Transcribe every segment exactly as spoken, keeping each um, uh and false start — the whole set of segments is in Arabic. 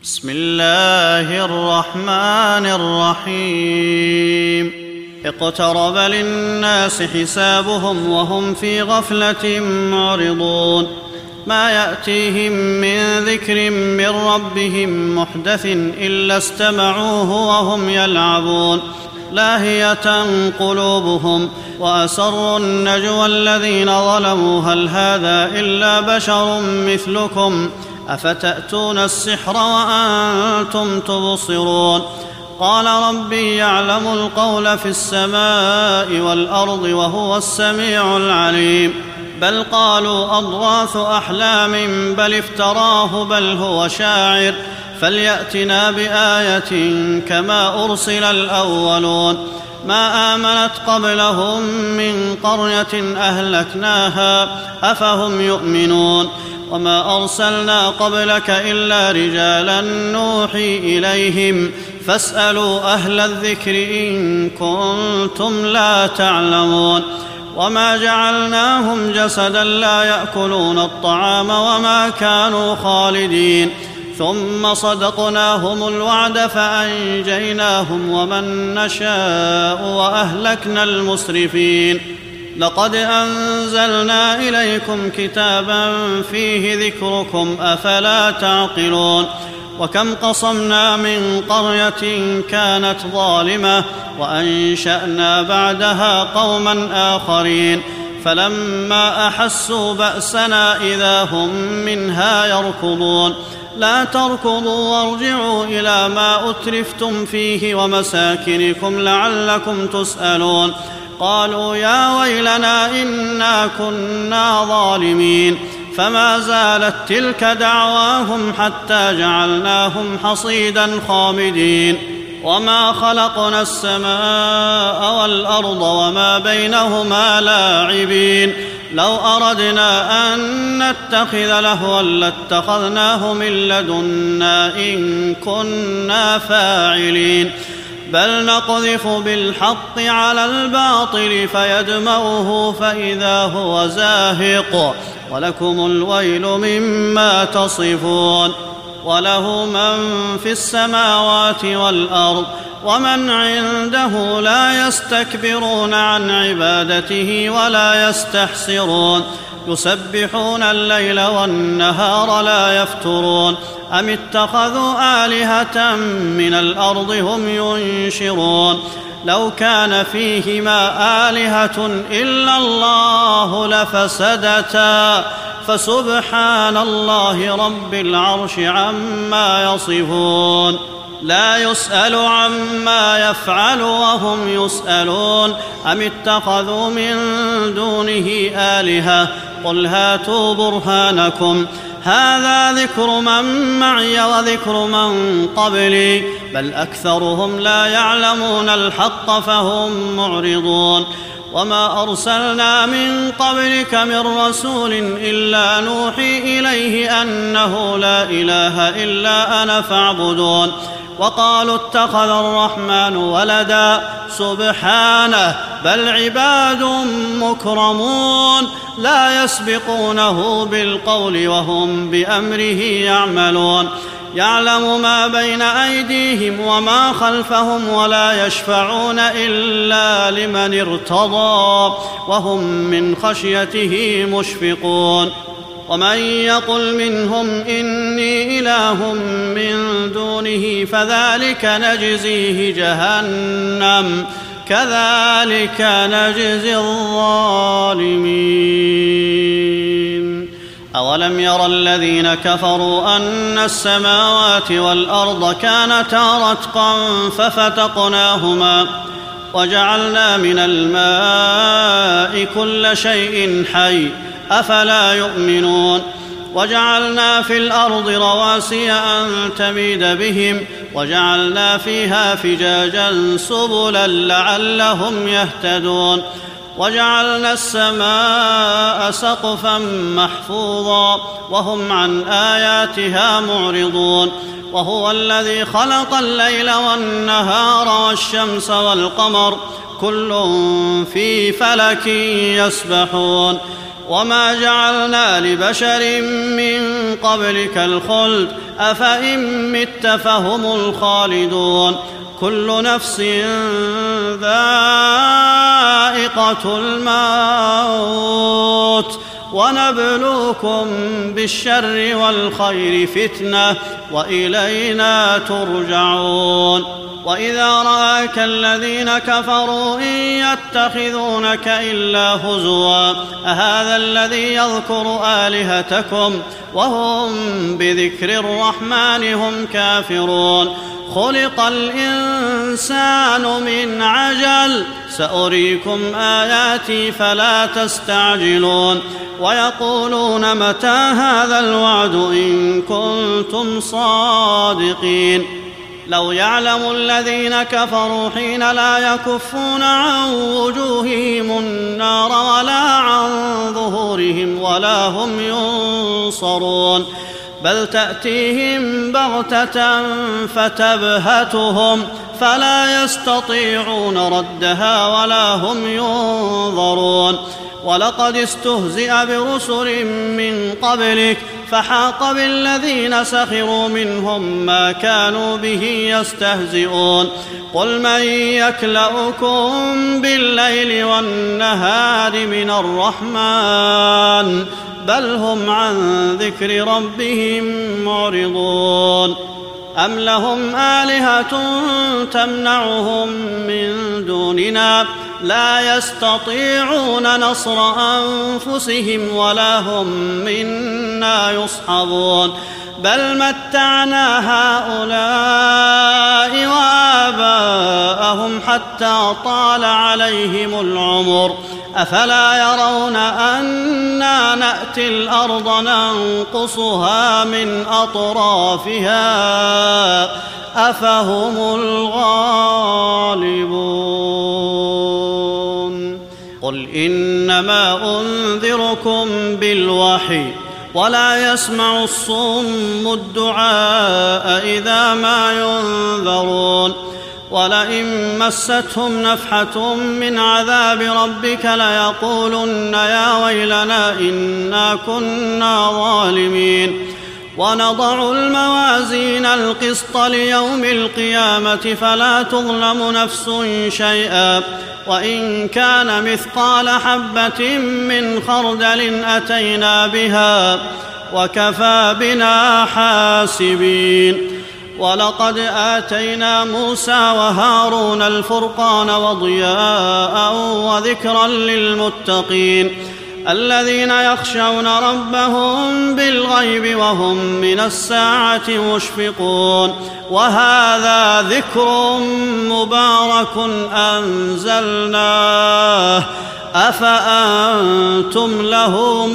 بسم الله الرحمن الرحيم اقترب للناس حسابهم وهم في غفلة معرضون ما يأتيهم من ذكر من ربهم محدث إلا استمعوه وهم يلعبون لاهية قلوبهم وأسروا النجوى الذين ظلموا هل هذا إلا بشر مثلكم أفتأتون السحر وأنتم تبصرون قال ربي يعلم القول في السماء والأرض وهو السميع العليم بل قالوا أضغاث أحلام بل افتراه بل هو شاعر فليأتنا بآية كما أرسل الأولون ما آمنت قبلهم من قرية أهلكناها أفهم يؤمنون وما أرسلنا قبلك إلا رجالا نوحي إليهم فاسألوا أهل الذكر إن كنتم لا تعلمون وما جعلناهم جسدا لا يأكلون الطعام وما كانوا خالدين ثم صدقناهم الوعد فأنجيناهم ومن نشاء وأهلكنا المسرفين لقد أنزلنا إليكم كتابا فيه ذكركم أفلا تعقلون وكم قصمنا من قرية كانت ظالمة وأنشأنا بعدها قوما آخرين فلما أحسوا بأسنا إذا هم منها يركضون لا تركضوا وارجعوا إلى ما أترفتم فيه ومساكنكم لعلكم تسألون قالوا يا ويلنا إنا كنا ظالمين فما زالت تلك دعواهم حتى جعلناهم حصيدا خامدين وما خلقنا السماء والأرض وما بينهما لاعبين لو أردنا أن نتخذ لهوا لاتخذناه من لدنا إن كنا فاعلين بل نقذف بالحق على الباطل فيدمغه فإذا هو زاهق ولكم الويل مما تصفون وله من في السماوات والأرض ومن عنده لا يستكبرون عن عبادته ولا يستحسرون يسبحون الليل والنهار لا يفترون أم اتخذوا آلهة من الأرض هم ينشرون لو كان فيهما آلهة إلا الله لفسدتا فسبحان الله رب العرش عما يصفون لا يسأل عما يفعل وهم يسألون أم اتخذوا من دونه آلهة قل هاتوا برهانكم هذا ذكر من معي وذكر من قبلي بل أكثرهم لا يعلمون الحق فهم معرضون وما أرسلنا من قبلك من رسول إلا نوحي إليه أنه لا إله إلا أنا فاعبدون وقالوا اتخذ الرحمن ولدا سبحانه بل عباد مكرمون لا يسبقونه بالقول وهم بأمره يعملون يعلم ما بين أيديهم وما خلفهم ولا يشفعون إلا لمن ارتضى وهم من خشيته مشفقون ومن يقل منهم إني إله من دونه فذلك نجزيه جهنم كذلك نجزي الظالمين أولم ير الذين كفروا أن السماوات والأرض كانتا رتقا ففتقناهما وجعلنا من الماء كل شيء حي أفلا يؤمنون وجعلنا في الأرض رواسي أن تميد بهم وجعلنا فيها فجاجا سبلا لعلهم يهتدون وجعلنا السماء سقفا محفوظا وهم عن آياتها معرضون وهو الذي خلق الليل والنهار والشمس والقمر كل في فلك يسبحون وما جعلنا لبشر من قبلك الخلد أفإن مت فهم الخالدون كل نفس ذائقة الموت ونبلوكم بالشر والخير فتنة وإلينا ترجعون وإذا رآك الذين كفروا إن يتخذونك إلا هزوا أهذا الذي يذكر آلهتكم وهم بذكر الرحمن هم كافرون خلق الإنسان من عجل سأريكم آياتي فلا تستعجلون ويقولون متى هذا الوعد إن كنتم صادقين لو يعلم الذين كفروا حين لا يكفون عن وجوههم النار ولا عن ظهورهم ولا هم ينصرون بل تأتيهم بغتة فتبهتهم فلا يستطيعون ردها ولا هم ينظرون ولقد استهزئ برسل من قبلك فحاق بالذين سخروا منهم ما كانوا به يستهزئون قل من يكلؤكم بالليل والنهار من الرحمن بل هم عن ذكر ربهم معرضون أم لهم آلهة تمنعهم من دوننا لا يستطيعون نصر أنفسهم ولا هم منا يصحبون بل متعنا هؤلاء وآباءهم حتى طال عليهم العمر أفلا يرون أنا نأتي الأرض ننقصها من أطرافها أفهم الغالبون قل إنما أنذركم بالوحي ولا يسمع الصم الدعاء إذا ما ينذرون ولئن مستهم نفحة من عذاب ربك ليقولن يا ويلنا إنا كنا ظالمين ونضع الموازين القسط ليوم القيامة فلا تظلم نفس شيئا وإن كان مثقال حبة من خردل أتينا بها وكفى بنا حاسبين ولقد آتينا موسى وهارون الفرقان وضياء وذكرا للمتقين الذين يخشون ربهم بالغيب وهم من الساعة مشفقون وهذا ذكر مبارك أنزلناه أفأنتم له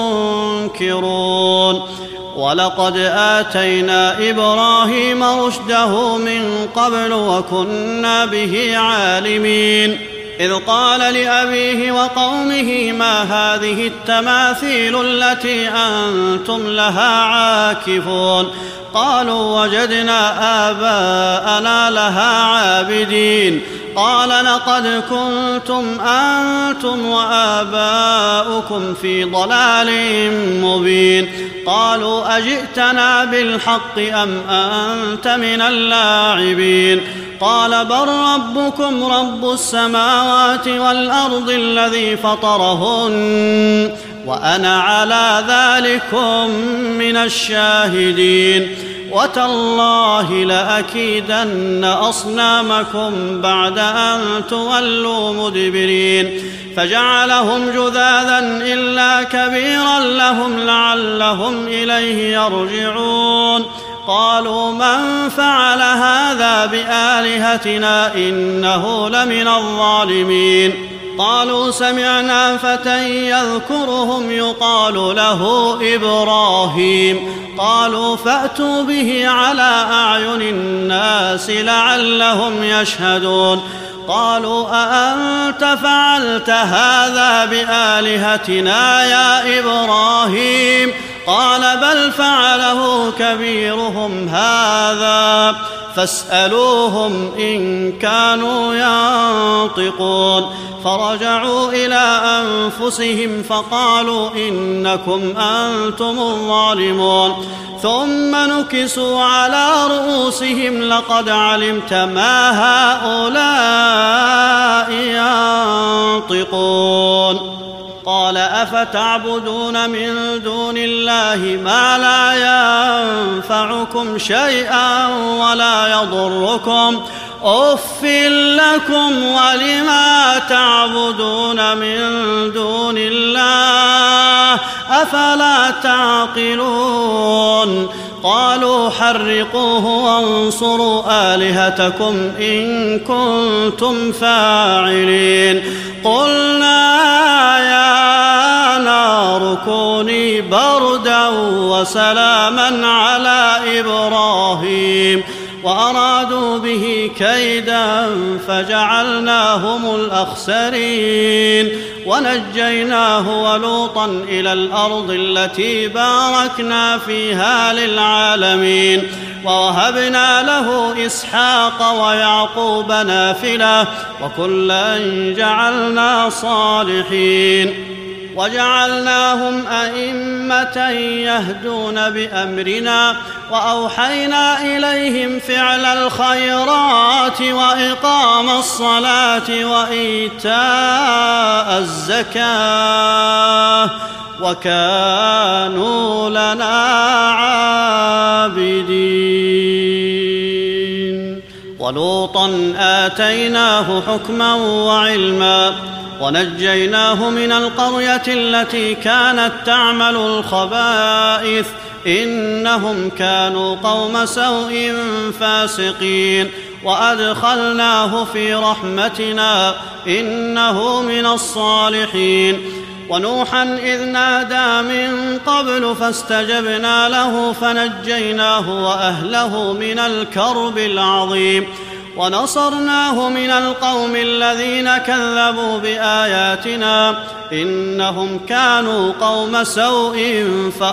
منكرون ولقد آتينا إبراهيم رشده من قبل وكنا به عالمين إذ قال لأبيه وقومه ما هذه التماثيل التي أنتم لها عاكفون قالوا وجدنا آباءنا لها عابدين قال لقد كنتم أنتم وآباؤكم في ضلال مبين قالوا أجئتنا بالحق أم أنت من اللاعبين قال بل ربكم رب السماوات والأرض الذي فطرهن وأنا على ذلكم من الشاهدين وتالله لأكيدن أصنامكم بعد أن تولوا مدبرين فجعلهم جذاذا إلا كبيرا لهم لعلهم إليه يرجعون قالوا من فعل هذا بآلهتنا إنه لمن الظالمين قالوا سمعنا فتى يذكرهم يقال له إبراهيم قالوا فأتوا به على أعين الناس لعلهم يشهدون قالوا أأنت فعلت هذا بآلهتنا يا إبراهيم قال بل فعله كبيرهم هذا فاسألوهم إن كانوا ينطقون فرجعوا إلى أنفسهم فقالوا إنكم أنتم الظالمون ثم نكسوا على رؤوسهم لقد علمت ما هؤلاء ينطقون قال أفتعبدون من دون الله ما لا ينفعكم شيئا ولا يضركم أف لكم ولما تعبدون من دون الله أفلا تعقلون قالوا حرقوه وانصروا آلهتكم إن كنتم فاعلين قلنا يا نار كوني بردا وسلاما على إبراهيم وأرادوا به كيدا فجعلناهم الأخسرين ونجيناه ولوطا إلى الأرض التي باركنا فيها للعالمين ووهبنا له إسحاق ويعقوب نافلة وكلا جعلنا صالحين وجعلناهم أئمة يهدون بأمرنا وأوحينا إليهم فعل الخيرات وإقام الصلاة وإيتاء الزكاة وكانوا لنا عابدين ولوطا آتيناه حكما وعلما ونجيناه من القرية التي كانت تعمل الخبائث إنهم كانوا قوم سوء فاسقين وأدخلناه في رحمتنا إنه من الصالحين ونوحا إذ نادى من قبل فاستجبنا له فنجيناه وأهله من الكرب العظيم ونصرناه من القوم الذين كذبوا بآياتنا إنهم كانوا قوم سوء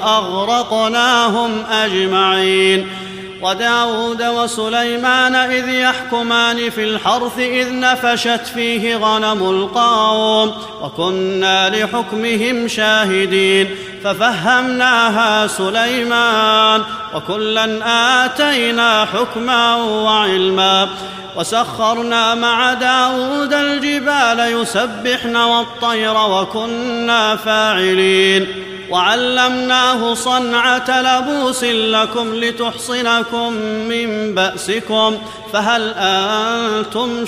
فأغرقناهم أجمعين وداود وسليمان إذ يحكمان في الحرث إذ نفشت فيه غنم القوم وكنا لحكمهم شاهدين ففهمناها سليمان وكلا آتينا حكما وعلما وسخرنا مع داود الجبال يسبحن والطير وكنا فاعلين وعلمناه صنعة لبوس لكم لتحصنكم من بأسكم فهل أنتم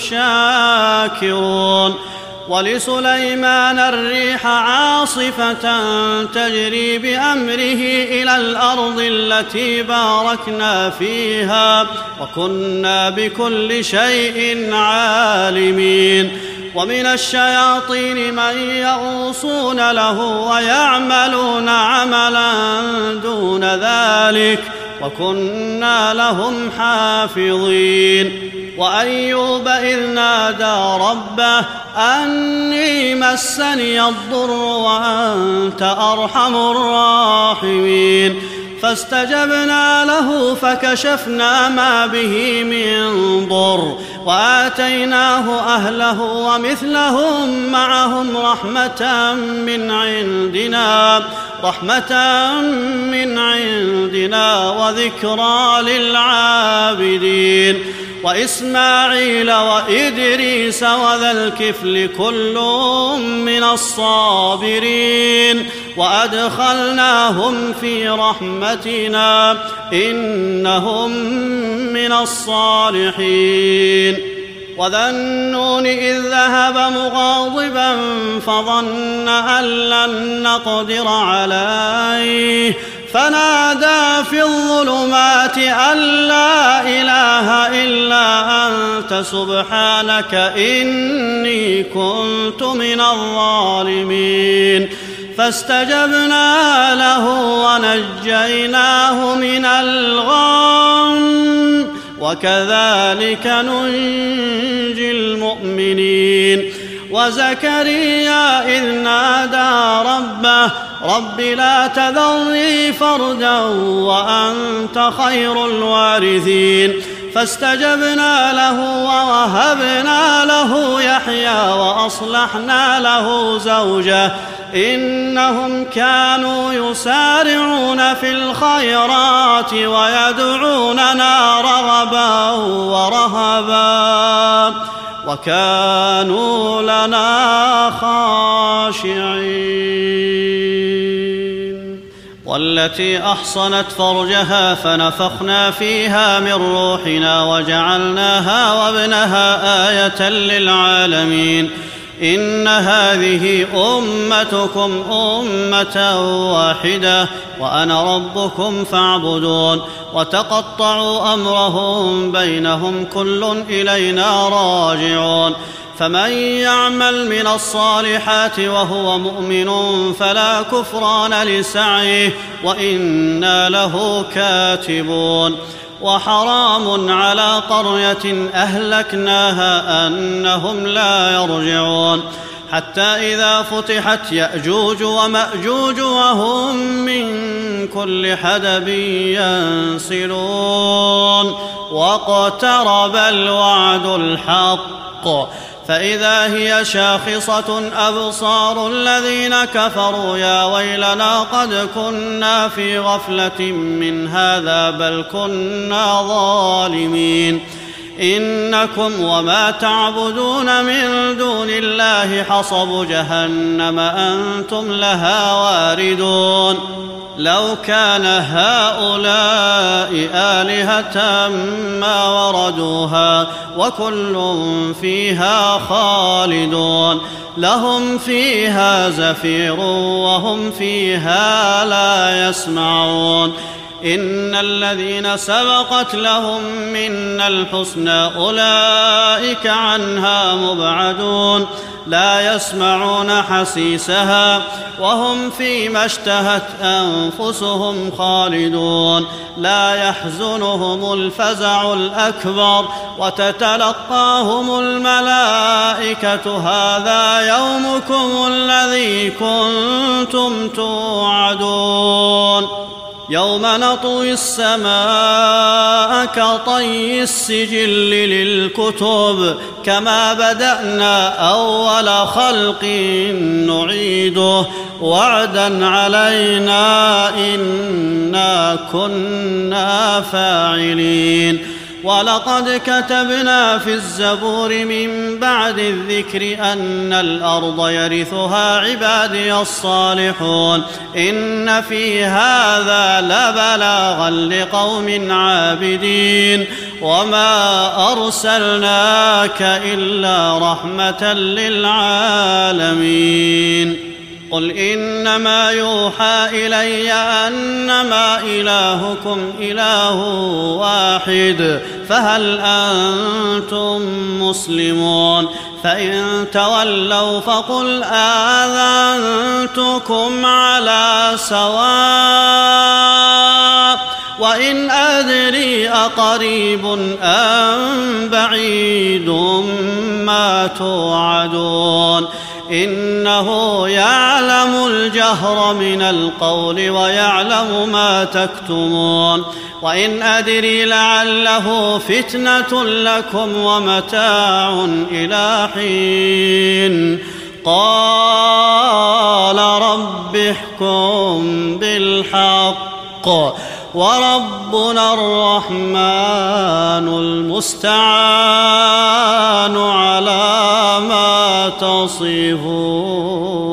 شاكرون ولسليمان الريح عاصفة تجري بأمره إلى الأرض التي باركنا فيها وكنا بكل شيء عالمين ومن الشياطين من يغوصون له ويعملون عملا دون ذلك وكنا لهم حافظين وأيوب إذ نادى ربه أني مسني الضر وأنت أرحم الراحمين فاستجبنا له فكشفنا ما به من ضر وآتيناه أهله ومثلهم معهم رحمة من عندنا رحمة من عندنا وذكرى للعابدين وإسماعيل وإدريس وذا الكفل كل من الصابرين وأدخلناهم في رحمتنا إنهم من الصالحين وذا النون إذ ذهب مغاضبا فظن أن لن نقدر عليه فنادى في الظلمات أن لا إله إلا أنت سبحانك إني كنت من الظالمين فاستجبنا له ونجيناه من الغم وكذلك ننجي المؤمنين وزكريا إذ نادى ربه رب لا تذرني فردا وأنت خير الوارثين فاستجبنا له ووهبنا له يحيى وأصلحنا له زوجه إنهم كانوا يسارعون في الخيرات ويدعوننا رغبا ورهبا وكانوا لنا خاشعين والتي أحصنت فرجها فنفخنا فيها من روحنا وجعلناها وابنها آية للعالمين إن هذه أمتكم أمة واحدة وأنا ربكم فاعبدون وتقطعوا أمرهم بينهم كل إلينا راجعون فمن يعمل من الصالحات وهو مؤمن فلا كفران لسعيه وإنا له كاتبون وحرام على قرية أهلكناها أنهم لا يرجعون حتى إذا فتحت يأجوج ومأجوج وهم من كل حدب ينسلون واقترب الوعد الحق فإذا هي شاخصة أبصار الذين كفروا يا ويلنا قد كنا في غفلة من هذا بل كنا ظالمين إنكم وما تعبدون من دون الله حصب جهنم أنتم لها واردون لو كان هؤلاء آلهة ما وردوها وكل فيها خالدون لهم فيها زفير وهم فيها لا يسمعون إن الذين سبقت لهم منا الحسنى أولئك عنها مبعدون لا يسمعون حسيسها وهم فيما اشتهت أنفسهم خالدون لا يحزنهم الفزع الأكبر وتتلقاهم الملائكة هذا يومكم الذي كنتم توعدون يوم نطوي السماء كطي السجل للكتب كما بدأنا أول خلق نعيده وعدا علينا إنا كنا فاعلين ولقد كتبنا في الزبور من بعد الذكر أن الأرض يرثها عبادي الصالحون إن في هذا لبلاغا لقوم عابدين وما أرسلناك إلا رحمة للعالمين قل إنما يوحى إلي أنما إلهكم إله واحد فهل أنتم مسلمون فإن تولوا فقل آذنتكم على سواء وإن أدري أقريب أم بعيد ما توعدون إنه يعلم الجهر من القول ويعلم ما تكتمون وإن أدري لعله فتنة لكم ومتاع إلى حين قال رب احكم بالحق وربنا الرحمن المستعان على ما تصفون.